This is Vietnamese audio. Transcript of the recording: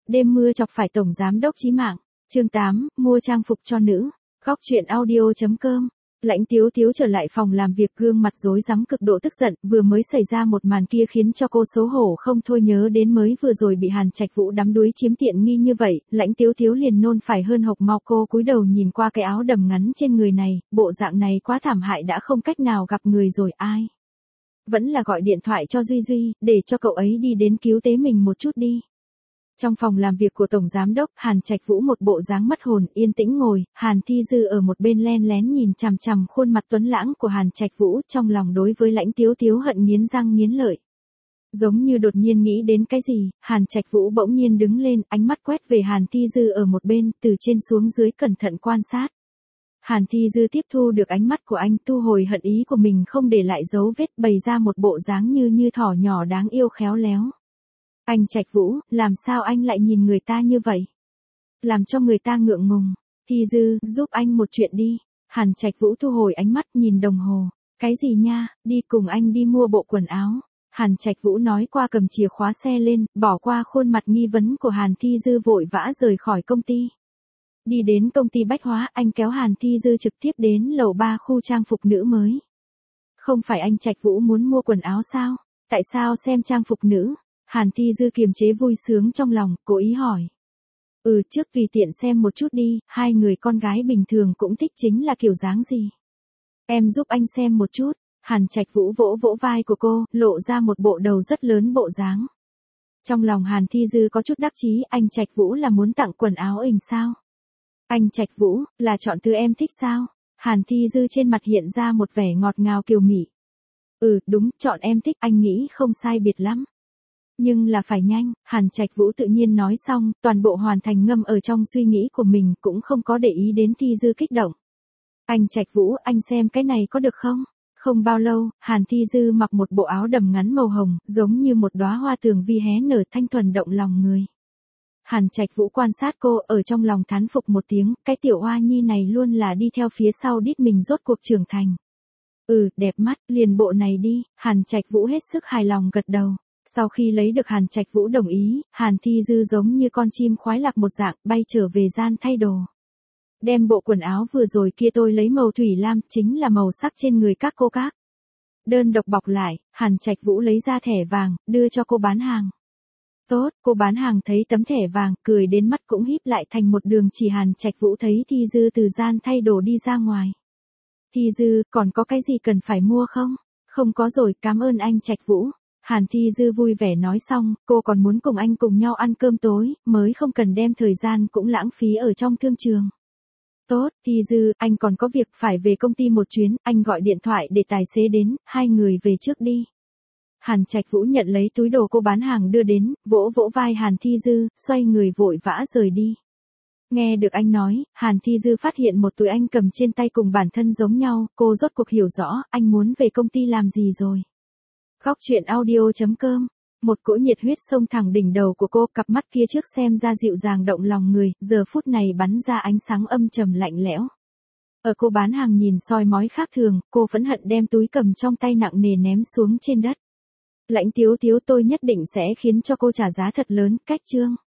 Đêm mưa chọc phải tổng giám đốc chí mạng. Chương 8, mua trang phục cho nữ. Góc truyện audio.com. Lãnh Tiếu Tiếu trở lại phòng làm việc, gương mặt rối rắm cực độ tức giận, vừa mới xảy ra một màn kia khiến cho cô xấu hổ không thôi, nhớ đến mới vừa rồi bị Hàn Trạch Vũ đắm đuối chiếm tiện nghi như vậy, Lãnh Tiếu Tiếu liền nôn phải hơn hộc máu. Cô cúi đầu nhìn qua cái áo đầm ngắn trên người này, bộ dạng này quá thảm hại, đã không cách nào gặp người rồi, ai. Vẫn là gọi điện thoại cho Duy Duy, để cho cậu ấy đi đến cứu tế mình một chút đi. Trong phòng làm việc của Tổng Giám đốc, Hàn Trạch Vũ một bộ dáng mất hồn, yên tĩnh ngồi, Hàn Thi Dư ở một bên len lén nhìn chằm chằm khuôn mặt tuấn lãng của Hàn Trạch Vũ, trong lòng đối với Lãnh Tiếu Tiếu hận nghiến răng nghiến lợi. Giống như đột nhiên nghĩ đến cái gì, Hàn Trạch Vũ bỗng nhiên đứng lên, ánh mắt quét về Hàn Thi Dư ở một bên, từ trên xuống dưới cẩn thận quan sát. Hàn Thi Dư tiếp thu được ánh mắt của anh, thu hồi hận ý của mình, không để lại dấu vết, bày ra một bộ dáng như thỏ nhỏ đáng yêu khéo léo. Anh Trạch Vũ, làm sao anh lại nhìn người ta như vậy? Làm cho người ta ngượng ngùng. Thi Dư, giúp anh một chuyện đi. Hàn Trạch Vũ thu hồi ánh mắt, nhìn đồng hồ. Cái gì nha, đi cùng anh đi mua bộ quần áo. Hàn Trạch Vũ nói qua, cầm chìa khóa xe lên, bỏ qua khuôn mặt nghi vấn của Hàn Thi Dư, vội vã rời khỏi công ty. Đi đến công ty bách hóa, anh kéo Hàn Thi Dư trực tiếp đến lầu 3 khu trang phục nữ mới. Không phải anh Trạch Vũ muốn mua quần áo sao? Tại sao xem trang phục nữ? Hàn Thi Dư kiềm chế vui sướng trong lòng, cố ý hỏi. Trước tùy tiện xem một chút đi, hai người con gái bình thường cũng thích chính là kiểu dáng gì. Em giúp anh xem một chút. Hàn Trạch Vũ vỗ vỗ vai của cô, lộ ra một bộ đầu rất lớn bộ dáng. Trong lòng Hàn Thi Dư có chút đắc chí, anh Trạch Vũ là muốn tặng quần áo ình sao? Anh Trạch Vũ, là chọn thứ em thích sao? Hàn Thi Dư trên mặt hiện ra một vẻ ngọt ngào kiều mị. Đúng, chọn em thích, anh nghĩ không sai biệt lắm. Nhưng là phải nhanh, Hàn Trạch Vũ tự nhiên nói xong, toàn bộ hoàn thành ngâm ở trong suy nghĩ của mình, cũng không có để ý đến Thi Dư kích động. Anh Trạch Vũ, anh xem cái này có được không? Không bao lâu, Hàn Thi Dư mặc một bộ áo đầm ngắn màu hồng, giống như một đóa hoa tường vi hé nở, thanh thuần động lòng người. Hàn Trạch Vũ quan sát cô, ở trong lòng thán phục một tiếng, cái tiểu hoa nhi này luôn là đi theo phía sau đít mình, rốt cuộc trưởng thành. Đẹp mắt, liền bộ này đi. Hàn Trạch Vũ hết sức hài lòng gật đầu. Sau khi lấy được Hàn Trạch Vũ đồng ý, Hàn Thi Dư giống như con chim khoái lạc một dạng, bay trở về gian thay đồ. Đem bộ quần áo vừa rồi kia tôi lấy màu thủy lam, chính là màu sắc trên người các cô các. Đơn độc bọc lại, Hàn Trạch Vũ lấy ra thẻ vàng, đưa cho cô bán hàng. Tốt, cô bán hàng thấy tấm thẻ vàng, cười đến mắt cũng híp lại thành một đường chỉ. Hàn Trạch Vũ thấy Thi Dư từ gian thay đồ đi ra ngoài. Thi Dư, còn có cái gì cần phải mua không? Không có rồi, cảm ơn anh Trạch Vũ. Hàn Thi Dư vui vẻ nói xong, cô còn muốn cùng anh cùng nhau ăn cơm tối, mới không cần đem thời gian cũng lãng phí ở trong thương trường. Tốt, Thi Dư, anh còn có việc phải về công ty một chuyến, anh gọi điện thoại để tài xế đến, hai người về trước đi. Hàn Trạch Vũ nhận lấy túi đồ cô bán hàng đưa đến, vỗ vỗ vai Hàn Thi Dư, xoay người vội vã rời đi. Nghe được anh nói, Hàn Thi Dư phát hiện một túi anh cầm trên tay cùng bản thân giống nhau, cô rốt cuộc hiểu rõ, anh muốn về công ty làm gì rồi. Góc truyện audio.com. Một cỗ nhiệt huyết xông thẳng đỉnh đầu của cô, cặp mắt kia trước xem ra dịu dàng động lòng người, giờ phút này bắn ra ánh sáng âm trầm lạnh lẽo. Ở cô bán hàng nhìn soi mói khác thường, cô phẫn hận đem túi cầm trong tay nặng nề ném xuống trên đất. Lãnh Tiếu Tiếu, tôi nhất định sẽ khiến cho cô trả giá thật lớn. Cách chương.